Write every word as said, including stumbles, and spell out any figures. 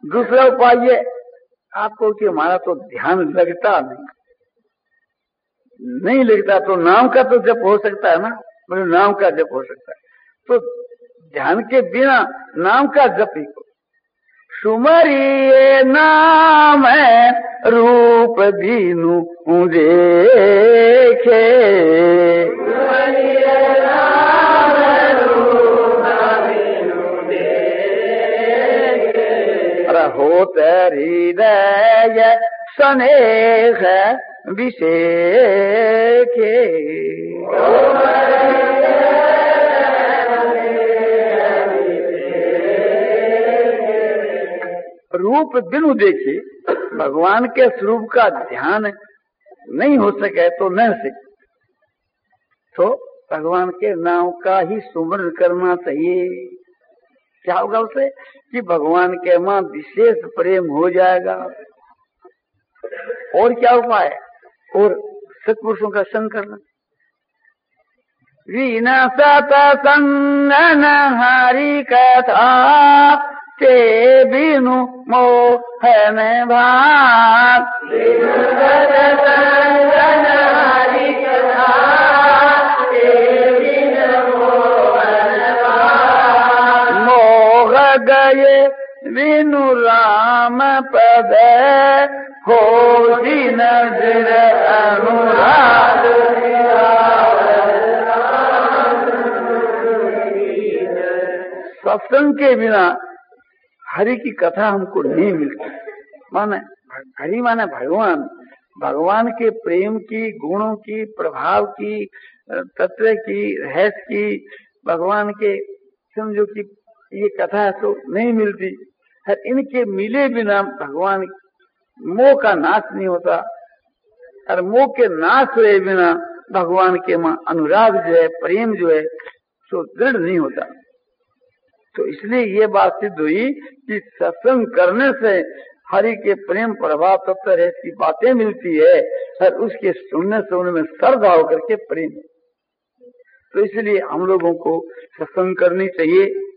दूसरा उपाय ये आपको कि हमारा तो ध्यान लगता नहीं नहीं लगता तो नाम का तो जप हो सकता है ना, बोले नाम का जप हो सकता है, तो ध्यान के बिना नाम का जप ही को सुमरिए नाम है रूप दीनु देखे, होत हृदय स्नेह विषेखे, रूप बिनु देखे भगवान के स्वरूप का ध्यान नहीं हो सके तो न सके, तो भगवान के नाम का ही सुमरण करना चाहिए। क्या होगा उसे कि भगवान के मां विशेष प्रेम हो जाएगा। और क्या उपाय, और सत्पुरुषों का संग करना। विनसत संगन हरि कथा ते बिनु मोह में भाग, गए बिनु राम पद हो नजर अनुराग, सत्संग के बिना हरि की कथा हमको नहीं मिलती। माने हरि माने भगवान, भगवान के प्रेम की, गुणों की, प्रभाव की, तत्व की, रहस्य की, भगवान के समझो की ये कथा तो नहीं मिलती है। इनके मिले बिना भगवान मोह का नाश नहीं होता, और मोह के नाश हुए बिना भगवान के मां अनुराग जो है, प्रेम जो है तो दृढ़ नहीं होता। तो इसलिए ये बात सिद्ध हुई कि सत्संग करने से हरि के प्रेम प्रभाव तत्व रहस्य की बातें मिलती है, और उसके सुनने से उनमें श्रद्धा होकर के प्रेम। तो इसलिए हम लोगों को सत्संग करनी चाहिए।